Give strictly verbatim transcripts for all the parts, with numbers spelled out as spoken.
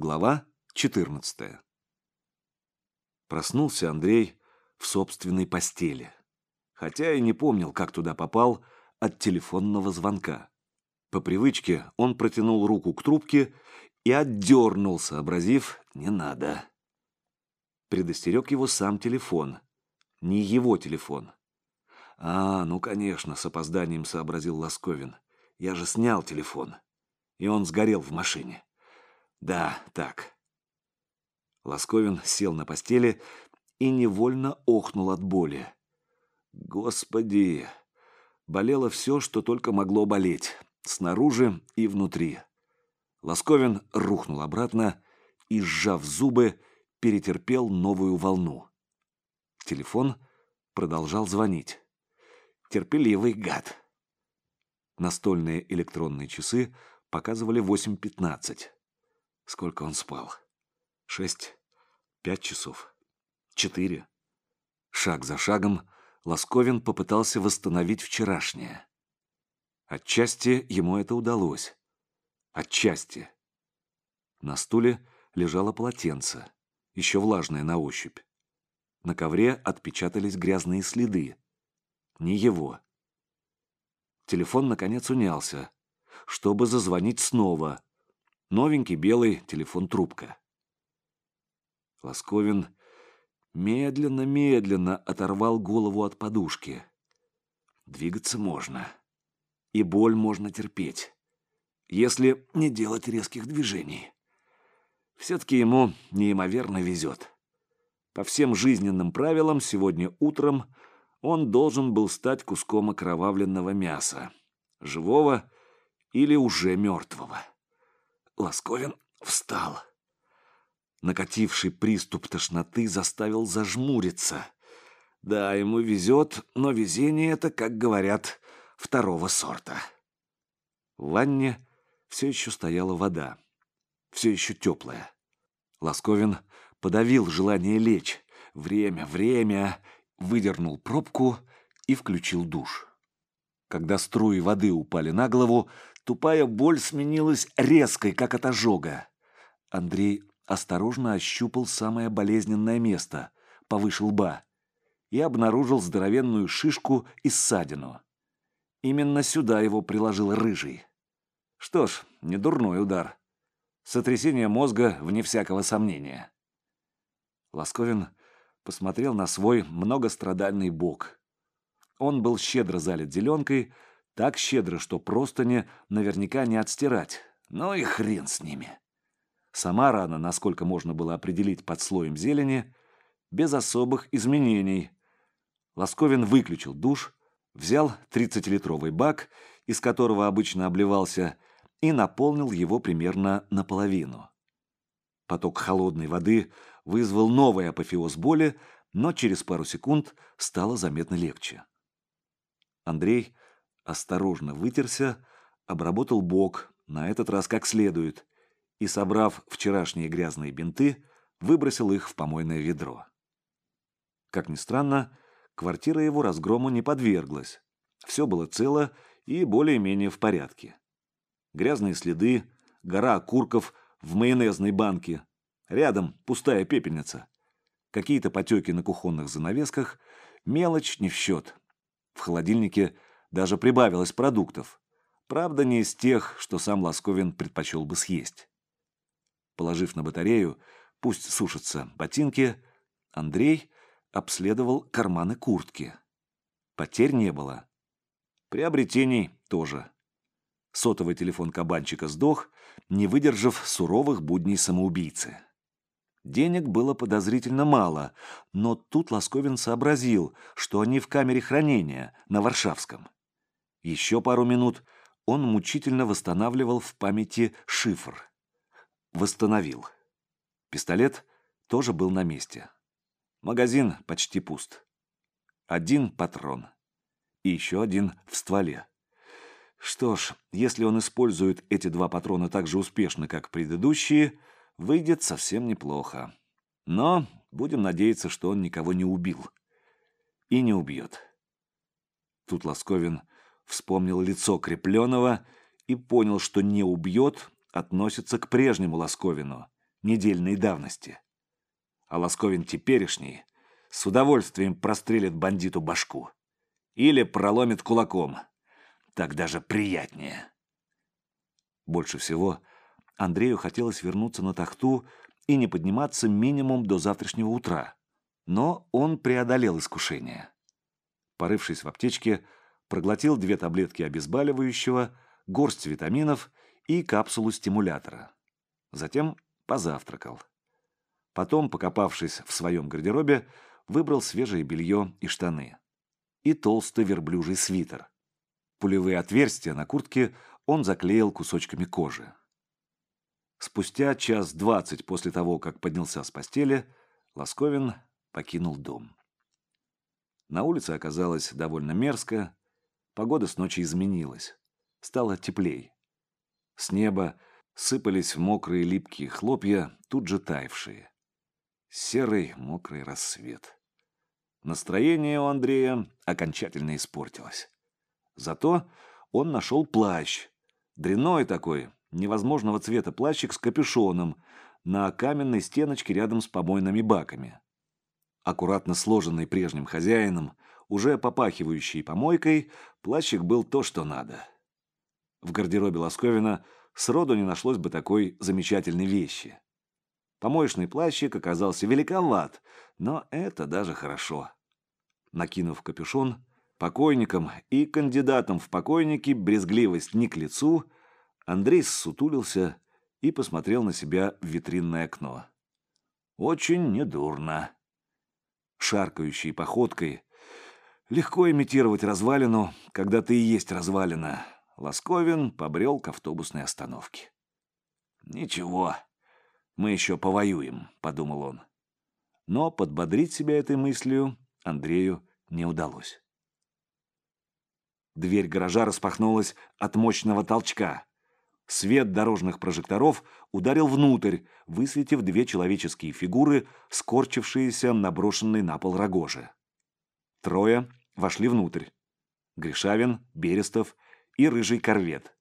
Глава четырнадцатая. Проснулся Андрей в собственной постели, хотя и не помнил, как туда попал от телефонного звонка. По привычке он протянул руку к трубке и отдернул, сообразив: не надо. Предостерег его сам телефон, не его телефон. «А, ну, конечно», — с опозданием сообразил Ласковин. «Я же снял телефон, и он сгорел в машине. Да, так». Ласковин сел на постели и невольно охнул от боли. Господи! Болело все, что только могло болеть, снаружи и внутри. Ласковин рухнул обратно и, сжав зубы, перетерпел новую волну. Телефон продолжал звонить. Терпеливый гад. Настольные электронные часы показывали восемь пятнадцать. Сколько он спал? Шесть? Пять часов? Четыре? Шаг за шагом Ласковин попытался восстановить вчерашнее. Отчасти ему это удалось. Отчасти. На стуле лежало полотенце, еще влажное на ощупь. На ковре отпечатались грязные следы. Не его. Телефон, наконец, унялся, чтобы зазвонить снова. Новенький белый телефон-трубка. Ласковин медленно-медленно оторвал голову от подушки. Двигаться можно. И боль можно терпеть, если не делать резких движений. Все-таки ему неимоверно везет. По всем жизненным правилам сегодня утром он должен был стать куском окровавленного мяса, живого или уже мертвого. Ласковин встал. Накативший приступ тошноты заставил зажмуриться. Да, ему везет, но везение это, как говорят, второго сорта. В ванне все еще стояла вода, все еще теплая. Ласковин подавил желание лечь. Время, время... Выдернул пробку и включил душ. Когда струи воды упали на голову, тупая боль сменилась резкой, как от ожога. Андрей осторожно ощупал самое болезненное место, повыше лба, и обнаружил здоровенную шишку и ссадину. Именно сюда его приложил Рыжий. Что ж, не дурной удар. Сотрясение мозга вне всякого сомнения. Ласковин посмотрел на свой многострадальный бок. Он был щедро залит зеленкой, так щедро, что простыни наверняка не отстирать. Ну и хрен с ними. Сама рана, насколько можно было определить под слоем зелени, без особых изменений. Ласковин выключил душ, взял тридцатилитровый бак, из которого обычно обливался, и наполнил его примерно наполовину. Поток холодной воды вызвал новый апофеоз боли, но через пару секунд стало заметно легче. Андрей осторожно вытерся, обработал бок, на этот раз как следует, и, собрав вчерашние грязные бинты, выбросил их в помойное ведро. Как ни странно, квартира его разгрому не подверглась. Все было цело и более-менее в порядке. Грязные следы, гора окурков в майонезной банке, рядом пустая пепельница, какие-то потеки на кухонных занавесках, мелочь не в счет. В холодильнике даже прибавилось продуктов, правда, не из тех, что сам Ласковин предпочел бы съесть. Положив на батарею, пусть сушатся ботинки, Андрей обследовал карманы куртки. Потерь не было. Приобретений тоже. Сотовый телефон кабанчика сдох, не выдержав суровых будней самоубийцы. Денег было подозрительно мало, но тут Ласковин сообразил, что они в камере хранения на Варшавском. Еще пару минут он мучительно восстанавливал в памяти шифр. Восстановил. Пистолет тоже был на месте. Магазин почти пуст. Один патрон. И еще один в стволе. Что ж, если он использует эти два патрона так же успешно, как предыдущие, выйдет совсем неплохо. Но будем надеяться, что он никого не убил. И не убьет. Тут Ласковин вспомнил лицо Крепленова и понял, что «не убьет» относится к прежнему Ласковину, недельной давности. А Лосковин теперешний с удовольствием прострелит бандиту башку. Или проломит кулаком. Так даже приятнее. Больше всего Андрею хотелось вернуться на тахту и не подниматься минимум до завтрашнего утра. Но он преодолел искушение. Порывшись в аптечке, проглотил две таблетки обезболивающего, горсть витаминов и капсулу стимулятора. Затем позавтракал. Потом, покопавшись в своем гардеробе, выбрал свежее белье и штаны. И толстый верблюжий свитер. Пулевые отверстия на куртке он заклеил кусочками кожи. Спустя час двадцать после того, как поднялся с постели, Лосковин покинул дом. На улице оказалось довольно мерзко, погода с ночи изменилась, стало теплей. С неба сыпались мокрые липкие хлопья, тут же таявшие. Серый мокрый рассвет. Настроение у Андрея окончательно испортилось. Зато он нашел плащ, дрянной такой, невозможного цвета плащик с капюшоном, на каменной стеночке рядом с помойными баками. Аккуратно сложенный прежним хозяином, уже попахивающий помойкой, плащик был то, что надо. В гардеробе Лосковина сроду не нашлось бы такой замечательной вещи. Помоечный плащик оказался великоват, но это даже хорошо. Накинув капюшон, покойникам и кандидатам в покойники брезгливость не к лицу, Андрей ссутулился и посмотрел на себя в витринное окно. Очень недурно. Шаркающей походкой легко имитировать развалину, когда ты и есть развалина. Лосковин побрел к автобусной остановке. «Ничего, мы еще повоюем», — подумал он. Но подбодрить себя этой мыслью Андрею не удалось. Дверь гаража распахнулась от мощного толчка. Свет дорожных прожекторов ударил внутрь, высветив две человеческие фигуры, скорчившиеся на брошенной на пол рогоже. Трое вошли внутрь. Гришавин, Берестов и рыжий корвет.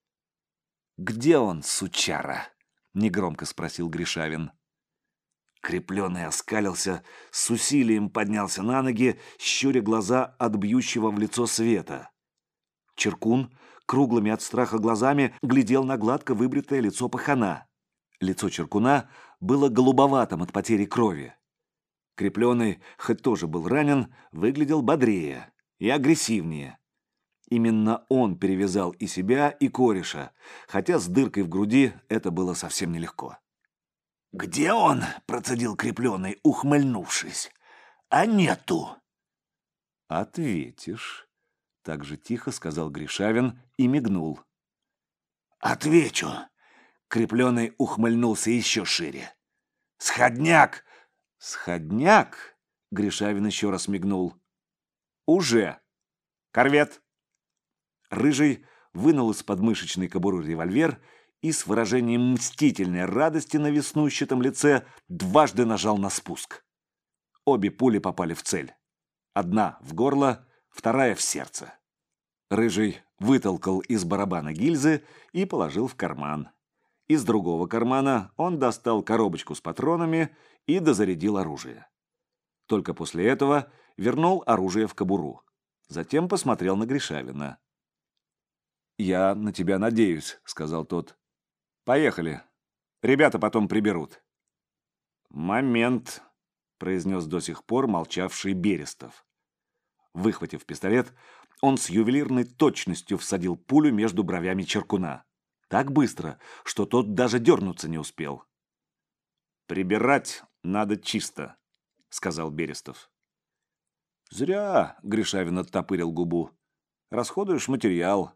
«Где он, сучара?» — негромко спросил Гришавин. Крепленый оскалился, с усилием поднялся на ноги, щуря глаза от бьющего в лицо света. Черкун круглыми от страха глазами глядел на гладко выбритое лицо пахана. Лицо Черкуна было голубоватым от потери крови. Крепленый, хоть тоже был ранен, выглядел бодрее и агрессивнее. Именно он перевязал и себя, и кореша, хотя с дыркой в груди это было совсем нелегко. «Где он?» — процедил Крепленый, ухмыльнувшись. «А нету!» «Ответишь», — так же тихо сказал Гришавин и мигнул. «Отвечу!» — Крепленый ухмыльнулся еще шире. «Сходняк!» «Сходняк?» — Гришавин еще раз мигнул. «Уже! Корвет!» Рыжий вынул из подмышечной кобуры револьвер и с выражением мстительной радости на веснущатом лице дважды нажал на спуск. Обе пули попали в цель. Одна в горло, вторая в сердце. Рыжий вытолкал из барабана гильзы и положил в карман. Из другого кармана он достал коробочку с патронами и дозарядил оружие. Только после этого вернул оружие в кобуру. Затем посмотрел на Гришавина. «Я на тебя надеюсь», — сказал тот. «Поехали. Ребята потом приберут». «Момент», — произнес до сих пор молчавший Берестов. Выхватив пистолет, он с ювелирной точностью всадил пулю между бровями Черкуна. Так быстро, что тот даже дернуться не успел. «Прибирать надо чисто», — сказал Берестов. «Зря», — Гришавин оттопырил губу. «Расходуешь материал».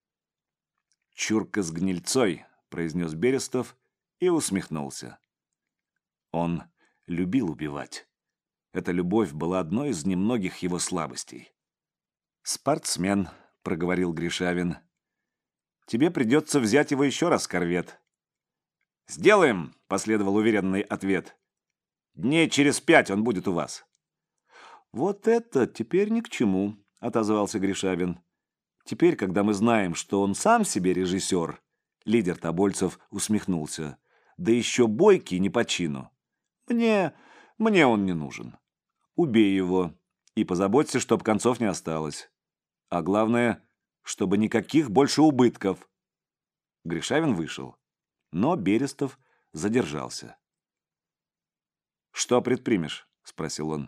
«Чурка с гнильцой», — произнес Берестов и усмехнулся. Он любил убивать. Эта любовь была одной из немногих его слабостей. «Спортсмен», — проговорил Гришавин. «Тебе придется взять его еще раз, корвет». «Сделаем», — последовал уверенный ответ. «Дней через пять он будет у вас». «Вот это теперь ни к чему», — отозвался Гришавин. «Теперь, когда мы знаем, что он сам себе режиссер», — лидер тобольцев усмехнулся. да еще бойкий не по чину. Мне, мне он не нужен. Убей его и позаботься, чтоб концов не осталось. А главное, чтобы никаких больше убытков». Гришавин вышел, но Берестов задержался. «Что предпримешь?» — спросил он.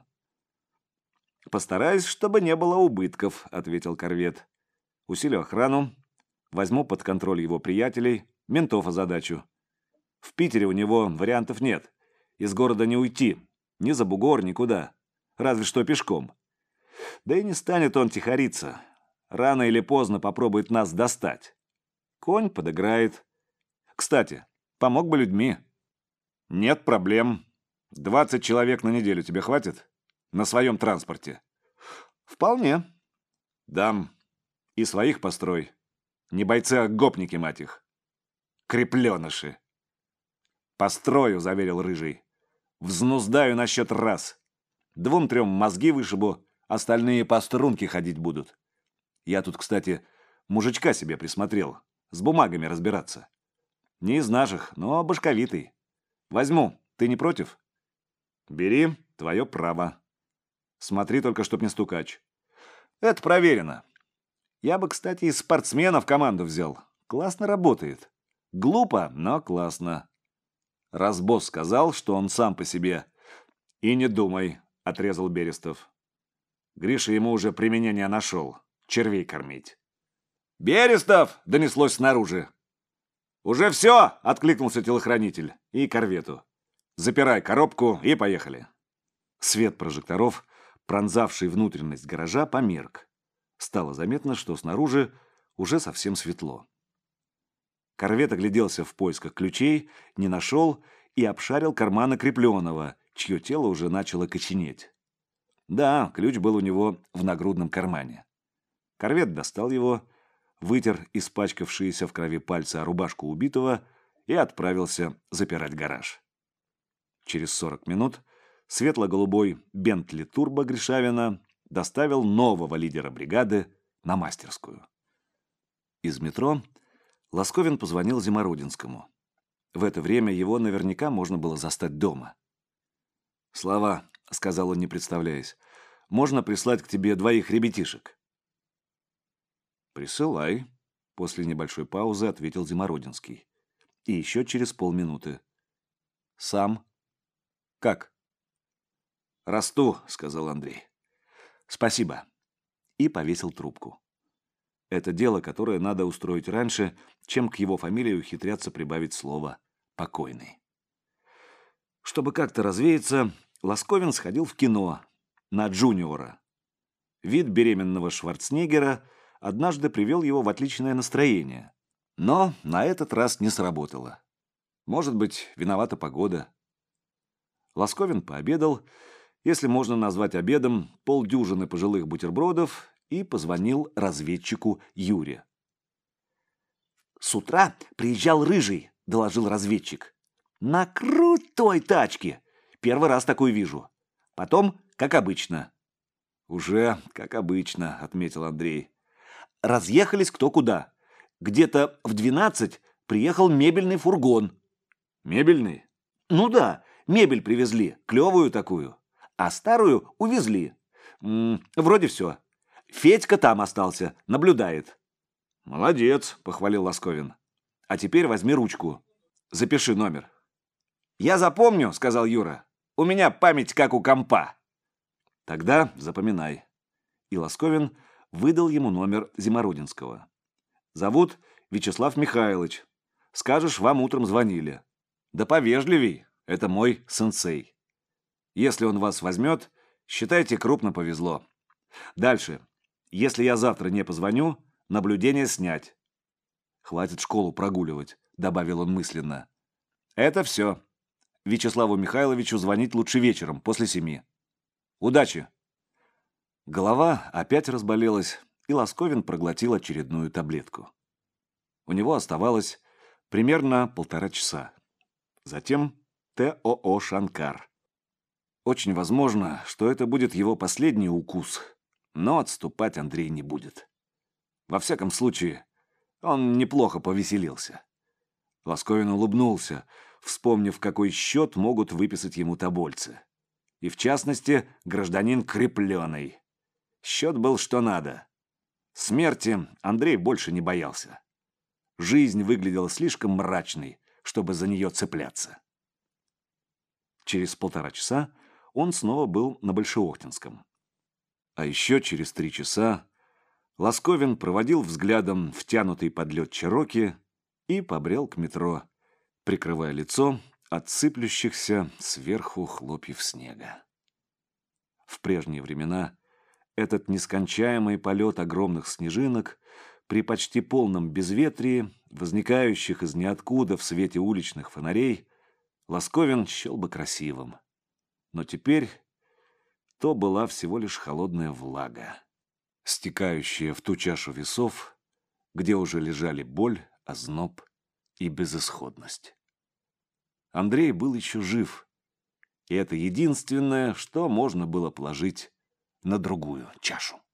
«Постараюсь, чтобы не было убытков», — ответил корвет. «Усилю охрану, возьму под контроль его приятелей, ментов озадачу. В Питере у него вариантов нет. Из города не уйти, ни за бугор, никуда. Разве что пешком. Да и не станет он тихориться. Рано или поздно попробует нас достать. Конь подыграет. Кстати, помог бы людьми». «Нет проблем. Двадцать человек на неделю тебе хватит? На своем транспорте?» «Вполне». «Дам. И своих построй. Не бойцы, а гопники, мать их. Крепленыши». «Построю», — заверил Рыжий. «Взнуздаю на счет раз. Двум-трем мозги вышибу, остальные по струнке ходить будут. Я тут, кстати, мужичка себе присмотрел, с бумагами разбираться. Не из наших, но башковитый. Возьму, ты не против?» «Бери, твое право. Смотри только, чтоб не стукач». «Это проверено. Я бы, кстати, из спортсменов команду взял. Классно работает. Глупо, но классно». Раз босс сказал, что он сам по себе. «И не думай», — отрезал Берестов. Гриша ему уже применение нашел. Червей кормить. «Берестов!» — донеслось снаружи. «Уже все!» — откликнулся телохранитель. И корвету. «Запирай коробку и поехали». Свет прожекторов, пронзавший внутренность гаража, померк. Стало заметно, что снаружи уже совсем светло. Корвет огляделся в поисках ключей, не нашел и обшарил карманы Крепленного, чье тело уже начало коченеть. Да, ключ был у него в нагрудном кармане. Корвет достал его, вытер испачкавшиеся в крови пальцы о рубашку убитого и отправился запирать гараж. Через сорок минут светло-голубой Бентли Турбо Гришавина доставил нового лидера бригады на мастерскую. Из метро Лосковин позвонил Зимородинскому. В это время его наверняка можно было застать дома. «Слава», — сказал он, не представляясь, — «можно прислать к тебе двоих ребятишек?» «Присылай», — после небольшой паузы ответил Зимородинский. И еще через полминуты. «Сам?» «Как?» «Расту», — сказал Андрей. «Спасибо». И повесил трубку. Это дело, которое надо устроить раньше, чем к его фамилии ухитряться прибавить слово «покойный». Чтобы как-то развеяться, Лосковин сходил в кино на «Джуниора». Вид беременного Шварценеггера однажды привел его в отличное настроение. Но на этот раз не сработало. Может быть, виновата погода. Лосковин пообедал, если можно назвать обедом, полдюжины пожилых бутербродов, и позвонил разведчику Юре. «С утра приезжал Рыжий», — доложил разведчик. «На крутой тачке. Первый раз такую вижу. Потом, как обычно». «Уже как обычно», — отметил Андрей. «Разъехались кто куда. Где-то в двенадцать приехал мебельный фургон». «Мебельный?» «Ну да, мебель привезли, клевую такую. А старую увезли. М-м, вроде все. Федька там остался, наблюдает». «Молодец», — похвалил Лосковин. «А теперь возьми ручку. Запиши номер». «Я запомню», — сказал Юра. «У меня память как у компа». «Тогда запоминай». И Лосковин выдал ему номер Зимородинского. «Зовут Вячеслав Михайлович. Скажешь, вам утром звонили. Да повежливей, это мой сенсей. Если он вас возьмет, считайте, крупно повезло. Дальше. Если я завтра не позвоню, наблюдение снять». «Хватит школу прогуливать», — добавил он мысленно. «Это все. Вячеславу Михайловичу звонить лучше вечером, после семи. Удачи!» Голова опять разболелась, и Лосковин проглотил очередную таблетку. У него оставалось примерно полтора часа. Затем ТОО «Шанкар». Очень возможно, что это будет его последний укус, но отступать Андрей не будет. Во всяком случае, он неплохо повеселился. Лосковин улыбнулся, вспомнив, какой счет могут выписать ему тобольцы. И, в частности, гражданин Крепленый. Счет был что надо. Смерти Андрей больше не боялся. Жизнь выглядела слишком мрачной, чтобы за нее цепляться. Через полтора часа он снова был на Большеохтинском. А еще через три часа Ласковин проводил взглядом втянутый под лед Чероки и побрел к метро, прикрывая лицо от сыплющихся сверху хлопьев снега. В прежние времена этот нескончаемый полет огромных снежинок при почти полном безветрии, возникающих из ниоткуда в свете уличных фонарей, Ласковин счел бы красивым. Но теперь то была всего лишь холодная влага, стекающая в ту чашу весов, где уже лежали боль, озноб и безысходность. Андрей был еще жив, и это единственное, что можно было положить на другую чашу.